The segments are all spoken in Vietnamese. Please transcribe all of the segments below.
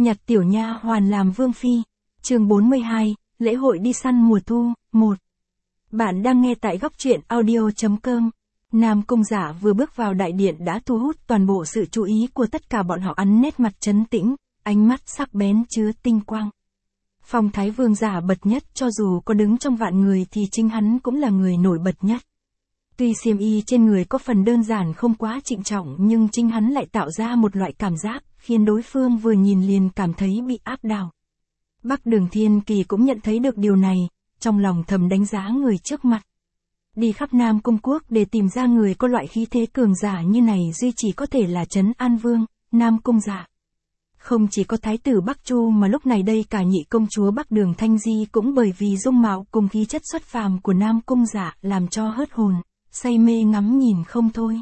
Nhặt tiểu nha hoàn làm vương phi. Chương 42, lễ hội đi săn mùa thu, 1. Bạn đang nghe tại góc truyện audio.com. Nam Cung Giả vừa bước vào đại điện đã thu hút toàn bộ sự chú ý của tất cả bọn họ, ăn nét mặt trấn tĩnh, ánh mắt sắc bén chứa tinh quang. Phong thái vương giả bật nhất, cho dù có đứng trong vạn người thì chính hắn cũng là người nổi bật nhất. Tuy xiêm y trên người có phần đơn giản không quá trịnh trọng, nhưng chính hắn lại tạo ra một loại cảm giác, khiến đối phương vừa nhìn liền cảm thấy bị áp đảo. Bắc Đường Thiên Kỳ cũng nhận thấy được điều này, trong lòng thầm đánh giá người trước mặt. Đi khắp Nam Cung Quốc để tìm ra người có loại khí thế cường giả như này duy chỉ có thể là Trấn An Vương, Nam Cung Giả. Không chỉ có thái tử Bắc Chu mà lúc này đây cả nhị công chúa Bắc Đường Thanh Di cũng bởi vì dung mạo cùng khí chất xuất phàm của Nam Cung Giả làm cho hớt hồn, say mê ngắm nhìn không thôi.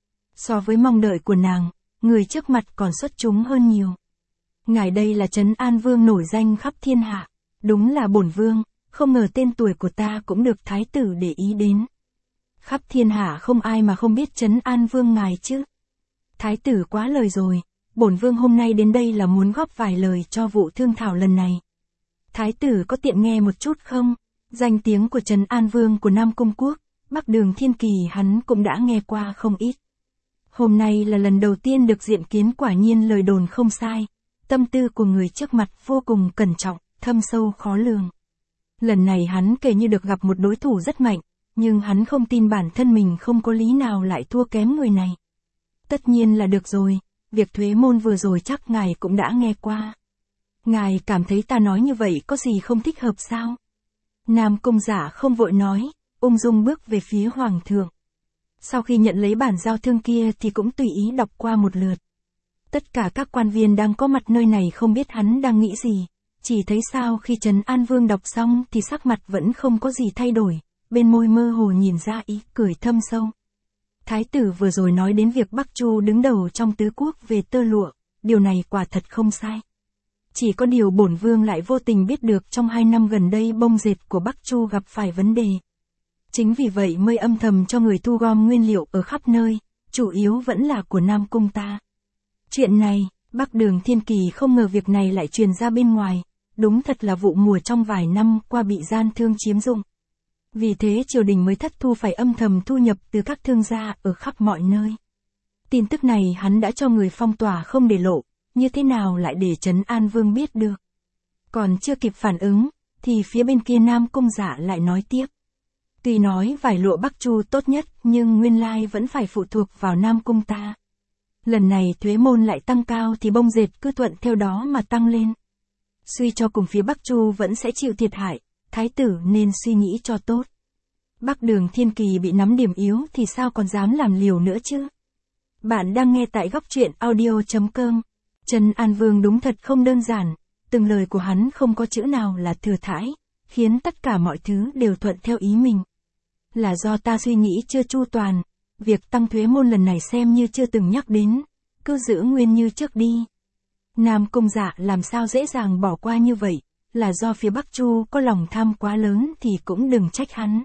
So với mong đợi của nàng, người trước mặt còn xuất chúng hơn nhiều. Ngài đây là Trấn An Vương nổi danh khắp thiên hạ, đúng là bổn vương, không ngờ tên tuổi của ta cũng được thái tử để ý đến. Khắp thiên hạ không ai mà không biết Trấn An Vương ngài chứ. Thái tử quá lời rồi, bổn vương hôm nay đến đây là muốn góp vài lời cho vụ thương thảo lần này. Thái tử có tiện nghe một chút không? Danh tiếng của Trấn An Vương của Nam Cung Quốc, Bắc Đường Thiên Kỳ hắn cũng đã nghe qua không ít. Hôm nay là lần đầu tiên được diện kiến, quả nhiên lời đồn không sai. Tâm tư của người trước mặt vô cùng cẩn trọng, thâm sâu khó lường. Lần này hắn kể như được gặp một đối thủ rất mạnh, nhưng hắn không tin bản thân mình không có lý nào lại thua kém người này. Tất nhiên là được rồi, việc thuế môn vừa rồi chắc ngài cũng đã nghe qua. Ngài cảm thấy ta nói như vậy có gì không thích hợp sao? Nam Cung Giả không vội nói, ung dung bước về phía hoàng thượng. Sau khi nhận lấy bản giao thương kia thì cũng tùy ý đọc qua một lượt. Tất cả các quan viên đang có mặt nơi này không biết hắn đang nghĩ gì, chỉ thấy sao khi Trấn An Vương đọc xong thì sắc mặt vẫn không có gì thay đổi, bên môi mơ hồ nhìn ra ý cười thâm sâu. Thái tử vừa rồi nói đến việc Bắc Chu đứng đầu trong tứ quốc về tơ lụa, điều này quả thật không sai. Chỉ có điều bổn vương lại vô tình biết được trong 2 năm gần đây bông dệt của Bắc Chu gặp phải vấn đề. Chính vì vậy mới âm thầm cho người thu gom nguyên liệu ở khắp nơi, chủ yếu vẫn là của Nam Cung ta. Chuyện này, Bắc Đường Thiên Kỳ không ngờ việc này lại truyền ra bên ngoài, đúng thật là vụ mùa trong vài năm qua bị gian thương chiếm dụng. Vì thế triều đình mới thất thu phải âm thầm thu nhập từ các thương gia ở khắp mọi nơi. Tin tức này hắn đã cho người phong tỏa không để lộ, như thế nào lại để Trấn An Vương biết được. Còn chưa kịp phản ứng, thì phía bên kia Nam Cung Giả lại nói tiếp. Tuy nói vải lụa Bắc Chu tốt nhất nhưng nguyên lai vẫn phải phụ thuộc vào Nam Cung ta. Lần này thuế môn lại tăng cao thì bông dệt cứ thuận theo đó mà tăng lên. Suy cho cùng phía Bắc Chu vẫn sẽ chịu thiệt hại, thái tử nên suy nghĩ cho tốt. Bắc Đường Thiên Kỳ bị nắm điểm yếu thì sao còn dám làm liều nữa chứ? Bạn đang nghe tại góc truyện audio.com. Trấn An Vương đúng thật không đơn giản, từng lời của hắn không có chữ nào là thừa thãi, khiến tất cả mọi thứ đều thuận theo ý mình. Là do ta suy nghĩ chưa chu toàn, việc tăng thuế môn lần này xem như chưa từng nhắc đến, cứ giữ nguyên như trước đi. Nam Cung Giả làm sao dễ dàng bỏ qua như vậy, là do phía Bắc Chu có lòng tham quá lớn thì cũng đừng trách hắn.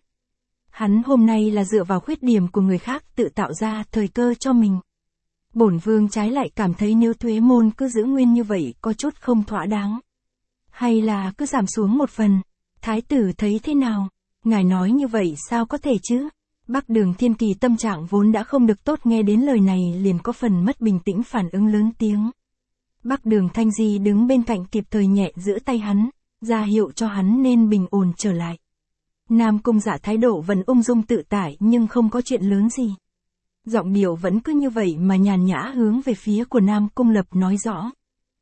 Hắn hôm nay là dựa vào khuyết điểm của người khác tự tạo ra thời cơ cho mình. Bổn vương trái lại cảm thấy nếu thuế môn cứ giữ nguyên như vậy có chút không thỏa đáng. Hay là cứ giảm xuống một phần, thái tử thấy thế nào? Ngài nói như vậy sao có thể chứ? Bắc Đường Thiên Kỳ tâm trạng vốn đã không được tốt, nghe đến lời này liền có phần mất bình tĩnh, phản ứng lớn tiếng. Bắc Đường Thanh Di đứng bên cạnh kịp thời nhẹ giữ tay hắn, ra hiệu cho hắn nên bình ổn trở lại. Nam Cung Giả thái độ vẫn ung dung tự tại nhưng không có chuyện lớn gì. Giọng điệu vẫn cứ như vậy mà nhàn nhã hướng về phía của Nam Cung Lập nói rõ.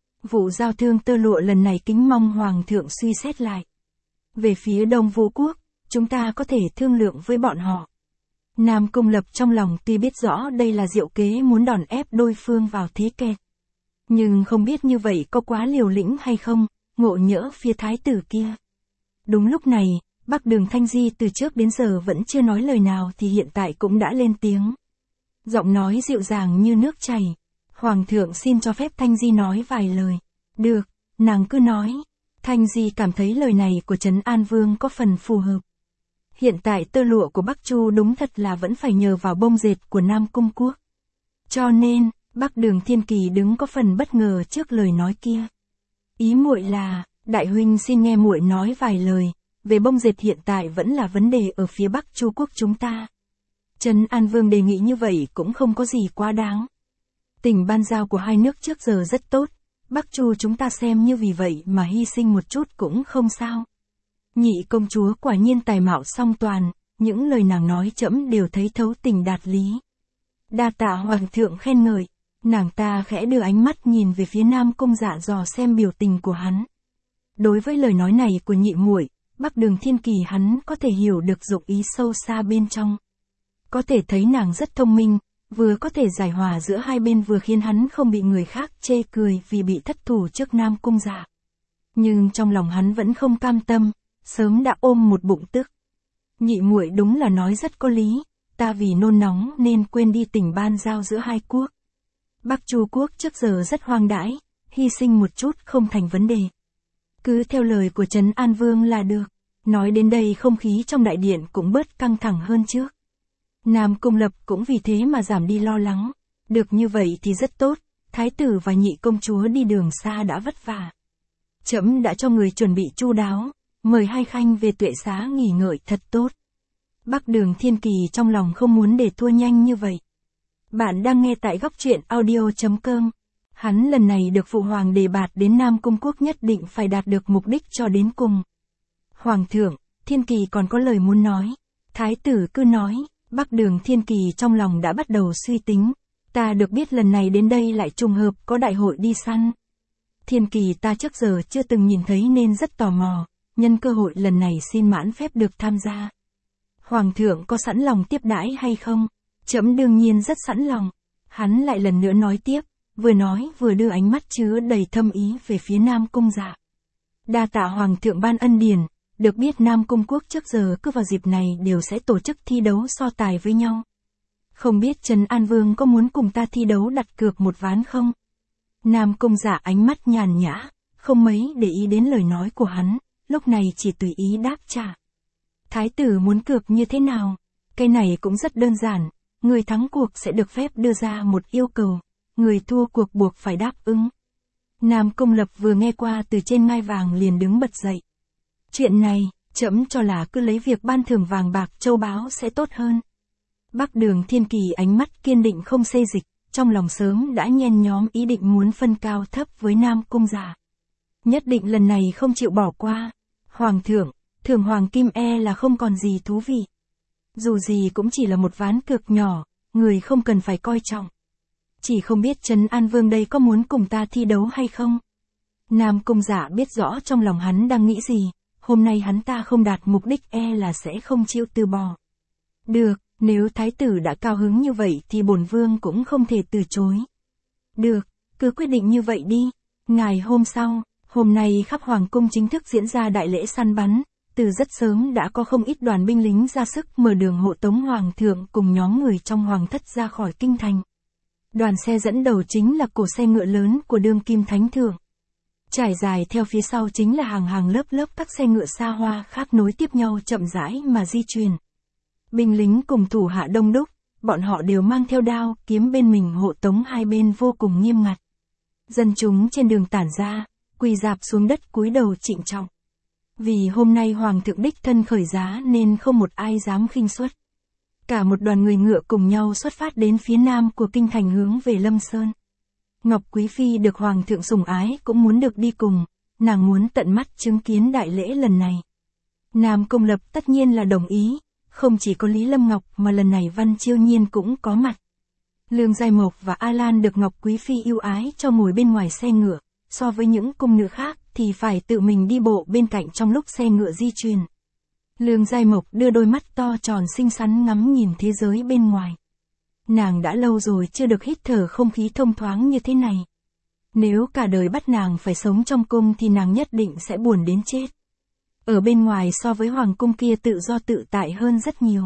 Vụ giao thương tơ lụa lần này kính mong Hoàng thượng suy xét lại. Về phía Đông Vũ Quốc, chúng ta có thể thương lượng với bọn họ. Nam Cung Lập trong lòng tuy biết rõ đây là diệu kế muốn đòn ép đối phương vào thế kẹt. Nhưng không biết như vậy có quá liều lĩnh hay không, ngộ nhỡ phía thái tử kia. Đúng lúc này, Bắc Đường Thanh Di từ trước đến giờ vẫn chưa nói lời nào thì hiện tại cũng đã lên tiếng. Giọng nói dịu dàng như nước chảy. Hoàng thượng xin cho phép Thanh Di nói vài lời. Được, nàng cứ nói. Thanh Di cảm thấy lời này của Trấn An Vương có phần phù hợp. Hiện tại tơ lụa của Bắc Chu đúng thật là vẫn phải nhờ vào bông dệt của Nam Cung Quốc. Cho nên, Bắc Đường Thiên Kỳ đứng có phần bất ngờ trước lời nói kia. Ý muội là, đại huynh xin nghe muội nói vài lời, về bông dệt hiện tại vẫn là vấn đề ở phía Bắc Chu quốc chúng ta. Trấn An Vương đề nghị như vậy cũng không có gì quá đáng. Tình ban giao của hai nước trước giờ rất tốt, Bắc Chu chúng ta xem như vì vậy mà hy sinh một chút cũng không sao. Nhị công chúa quả nhiên tài mạo song toàn, những lời nàng nói trẫm đều thấy thấu tình đạt lý. Đa tạ hoàng thượng khen ngợi, nàng ta khẽ đưa ánh mắt nhìn về phía Nam Cung Dạ dò xem biểu tình của hắn. Đối với lời nói này của nhị muội, Bắc Đường Thiên Kỳ hắn có thể hiểu được dụng ý sâu xa bên trong. Có thể thấy nàng rất thông minh, vừa có thể giải hòa giữa hai bên vừa khiến hắn không bị người khác chê cười vì bị thất thủ trước Nam Cung Dạ. Nhưng trong lòng hắn vẫn không cam tâm, sớm đã ôm một bụng tức. Nhị muội đúng là nói rất có lý, ta vì nôn nóng nên quên đi tình ban giao giữa hai quốc. Bắc Chu quốc trước giờ rất hoang đãi, hy sinh một chút không thành vấn đề. Cứ theo lời của Trấn An Vương là được. Nói đến đây không khí trong đại điện cũng bớt căng thẳng hơn trước. Nam Cung Lập cũng vì thế mà giảm đi lo lắng. Được như vậy thì rất tốt, thái tử và nhị công chúa đi đường xa đã vất vả. Trẫm đã cho người chuẩn bị chu đáo, mời hai khanh về tuệ xá nghỉ ngơi thật tốt. Bắc Đường Thiên Kỳ trong lòng không muốn để thua nhanh như vậy. Bạn đang nghe tại góc truyện audio.com. Hắn lần này được phụ hoàng đề bạt đến Nam Cung quốc nhất định phải đạt được mục đích cho đến cùng. Hoàng thượng, Thiên Kỳ còn có lời muốn nói. Thái tử cứ nói, Bắc Đường Thiên Kỳ trong lòng đã bắt đầu suy tính. Ta được biết lần này đến đây lại trùng hợp có đại hội đi săn. Thiên Kỳ ta trước giờ chưa từng nhìn thấy nên rất tò mò, nhân cơ hội lần này xin mãn phép được tham gia. Hoàng thượng có sẵn lòng tiếp đãi hay không? Trẫm đương nhiên rất sẵn lòng. Hắn lại lần nữa nói tiếp, vừa nói vừa đưa ánh mắt chứa đầy thâm ý về phía Nam Cung Dạ. Đa tạ hoàng thượng ban ân điển, được biết Nam Cung quốc trước giờ cứ vào dịp này đều sẽ tổ chức thi đấu so tài với nhau. Không biết Trấn An Vương có muốn cùng ta thi đấu đặt cược một ván không? Nam Cung Dạ ánh mắt nhàn nhã, không mấy để ý đến lời nói của hắn, lúc này chỉ tùy ý đáp trả. Thái tử muốn cược như thế nào? Cái này cũng rất đơn giản, người thắng cuộc sẽ được phép đưa ra một yêu cầu, người thua cuộc buộc phải đáp ứng. Nam Cung Lập vừa nghe qua từ trên ngai vàng liền đứng bật dậy. Chuyện này, trẫm cho là cứ lấy việc ban thưởng vàng bạc châu báu sẽ tốt hơn. Bắc Đường Thiên Kỳ ánh mắt kiên định không xê dịch, trong lòng sớm đã nhen nhóm ý định muốn phân cao thấp với Nam Cung Dạ. Nhất định lần này không chịu bỏ qua. Hoàng thượng, thưởng hoàng kim là không còn gì thú vị. Dù gì cũng chỉ là một ván cược nhỏ, người không cần phải coi trọng. Chỉ không biết Trấn An Vương đây có muốn cùng ta thi đấu hay không? Nam Cung Dạ biết rõ trong lòng hắn đang nghĩ gì, hôm nay hắn ta không đạt mục đích là sẽ không chịu từ bỏ. Được, nếu thái tử đã cao hứng như vậy thì bổn vương cũng không thể từ chối. Được, cứ quyết định như vậy đi. Ngày hôm sau, hôm nay khắp hoàng cung chính thức diễn ra đại lễ săn bắn, từ rất sớm đã có không ít đoàn binh lính ra sức mở đường hộ tống hoàng thượng cùng nhóm người trong hoàng thất ra khỏi kinh thành. Đoàn xe dẫn đầu chính là cổ xe ngựa lớn của đương kim thánh thượng. Trải dài theo phía sau chính là hàng hàng lớp lớp các xe ngựa xa hoa khác nối tiếp nhau chậm rãi mà di chuyển. Binh lính cùng thủ hạ đông đúc, bọn họ đều mang theo đao, kiếm bên mình hộ tống hai bên vô cùng nghiêm ngặt. Dân chúng trên đường tản ra, quỳ rạp xuống đất cúi đầu trịnh trọng. Vì hôm nay hoàng thượng đích thân khởi giá nên không một ai dám khinh suất. Cả một đoàn người ngựa cùng nhau xuất phát đến phía nam của kinh thành hướng về Lâm Sơn. Ngọc Quý Phi được hoàng thượng sủng ái cũng muốn được đi cùng, nàng muốn tận mắt chứng kiến đại lễ lần này. Nam Cung Lập tất nhiên là đồng ý, không chỉ có Lý Lâm Ngọc mà lần này Văn Chiêu Nhiên cũng có mặt. Lương Giai Mộc và A Lan được Ngọc Quý Phi ưu ái cho ngồi bên ngoài xe ngựa, so với những cung nữ khác thì phải tự mình đi bộ bên cạnh trong lúc xe ngựa di chuyển. Lương Giai Mộc đưa đôi mắt to tròn xinh xắn ngắm nhìn thế giới bên ngoài. Nàng đã lâu rồi chưa được hít thở không khí thông thoáng như thế này. Nếu cả đời bắt nàng phải sống trong cung thì nàng nhất định sẽ buồn đến chết. Ở bên ngoài so với hoàng cung kia tự do tự tại hơn rất nhiều.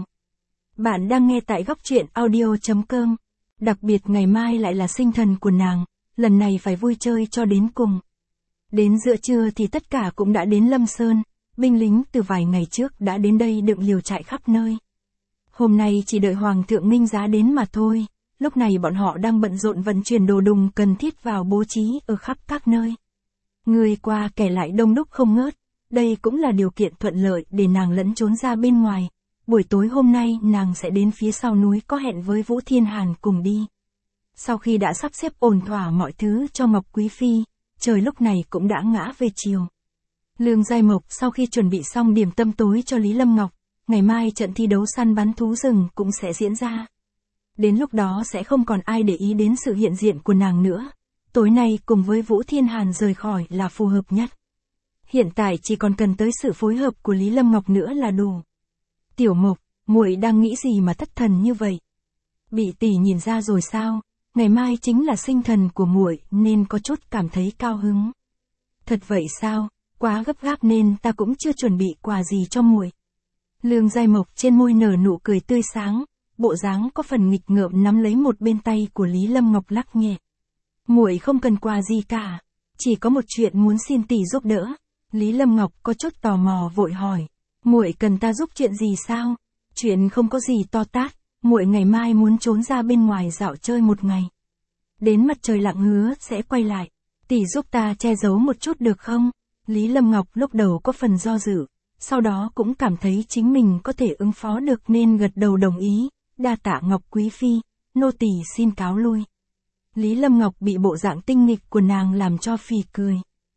Bạn đang nghe tại góc truyện audio.com. Đặc biệt ngày mai lại là sinh thần của nàng, lần này phải vui chơi cho đến cùng. Đến giữa trưa thì tất cả cũng đã đến Lâm Sơn, binh lính từ vài ngày trước đã đến đây đựng liều trại khắp nơi. Hôm nay chỉ đợi Hoàng thượng Ninh Giá đến mà thôi, lúc này bọn họ đang bận rộn vận chuyển đồ đùng cần thiết vào bố trí ở khắp các nơi. Người qua kẻ lại đông đúc không ngớt, đây cũng là điều kiện thuận lợi để nàng lẫn trốn ra bên ngoài. Buổi tối hôm nay nàng sẽ đến phía sau núi có hẹn với Vũ Thiên Hàn cùng đi. Sau khi đã sắp xếp ổn thỏa mọi thứ cho Ngọc Quý Phi, trời lúc này cũng đã ngã về chiều. Lương Giai Mộc sau khi chuẩn bị xong điểm tâm tối cho Lý Lâm Ngọc, ngày mai trận thi đấu săn bắn thú rừng cũng sẽ diễn ra. Đến lúc đó sẽ không còn ai để ý đến sự hiện diện của nàng nữa. Tối nay cùng với Vũ Thiên Hàn rời khỏi là phù hợp nhất. Hiện tại chỉ còn cần tới sự phối hợp của Lý Lâm Ngọc nữa là đủ. Tiểu Mộc, muội đang nghĩ gì mà thất thần như vậy? Bị tỷ nhìn ra rồi sao? Ngày mai chính là sinh thần của muội nên có chút cảm thấy cao hứng. Thật vậy sao? Quá gấp gáp nên ta cũng chưa chuẩn bị quà gì cho muội. Lương Giai Mộc trên môi nở nụ cười tươi sáng, bộ dáng có phần nghịch ngợm nắm lấy một bên tay của Lý Lâm Ngọc lắc nhẹ. Muội không cần quà gì cả, chỉ có một chuyện muốn xin tỷ giúp đỡ. Lý Lâm Ngọc có chút tò mò vội hỏi, muội cần ta giúp chuyện gì sao? Chuyện không có gì to tát, muội ngày mai muốn trốn ra bên ngoài dạo chơi một ngày. Đến mặt trời lặn hứa sẽ quay lại, tỷ giúp ta che giấu một chút được không? Lý Lâm Ngọc lúc đầu có phần do dự, sau đó cũng cảm thấy chính mình có thể ứng phó được nên gật đầu đồng ý, đa tạ Ngọc Quý Phi, nô tỳ xin cáo lui. Lý Lâm Ngọc bị bộ dạng tinh nghịch của nàng làm cho phì cười.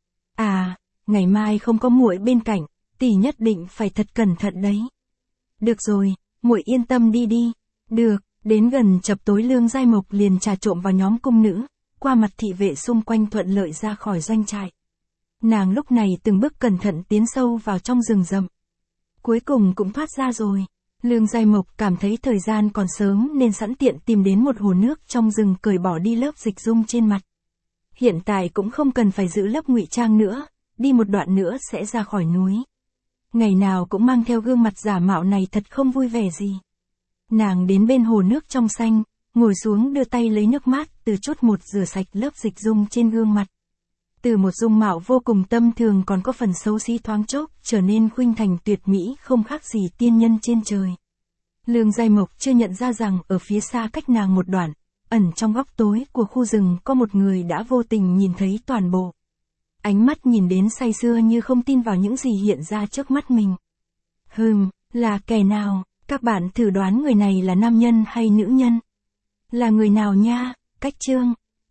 À, ngày mai không có muội bên cạnh, tỷ nhất định phải thật cẩn thận đấy. Được rồi, muội yên tâm đi đi. Được, đến gần chập tối Lương Giai Mộc liền trà trộn vào nhóm cung nữ, qua mặt thị vệ xung quanh thuận lợi ra khỏi doanh trại. Nàng lúc này từng bước cẩn thận tiến sâu vào trong rừng rậm. Cuối cùng cũng thoát ra rồi. Lương Giai Mộc cảm thấy thời gian còn sớm nên sẵn tiện tìm đến một hồ nước trong rừng cởi bỏ đi lớp dịch dung trên mặt. Hiện tại cũng không cần phải giữ lớp ngụy trang nữa, đi một đoạn nữa sẽ ra khỏi núi. Ngày nào cũng mang theo gương mặt giả mạo này thật không vui vẻ gì. Nàng đến bên hồ nước trong xanh, ngồi xuống đưa tay lấy nước mát từ chút một rửa sạch lớp dịch dung trên gương mặt. Từ một dung mạo vô cùng tâm thường còn có phần xấu xí thoáng chốc, trở nên khuynh thành tuyệt mỹ không khác gì tiên nhân trên trời. Lương Giai Mộc chưa nhận ra rằng ở phía xa cách nàng một đoạn, ẩn trong góc tối của khu rừng có một người đã vô tình nhìn thấy toàn bộ. Ánh mắt nhìn đến say sưa như không tin vào những gì hiện ra trước mắt mình. Là kẻ nào? Các bạn thử đoán người này là nam nhân hay nữ nhân? Là người nào nha? Cách chương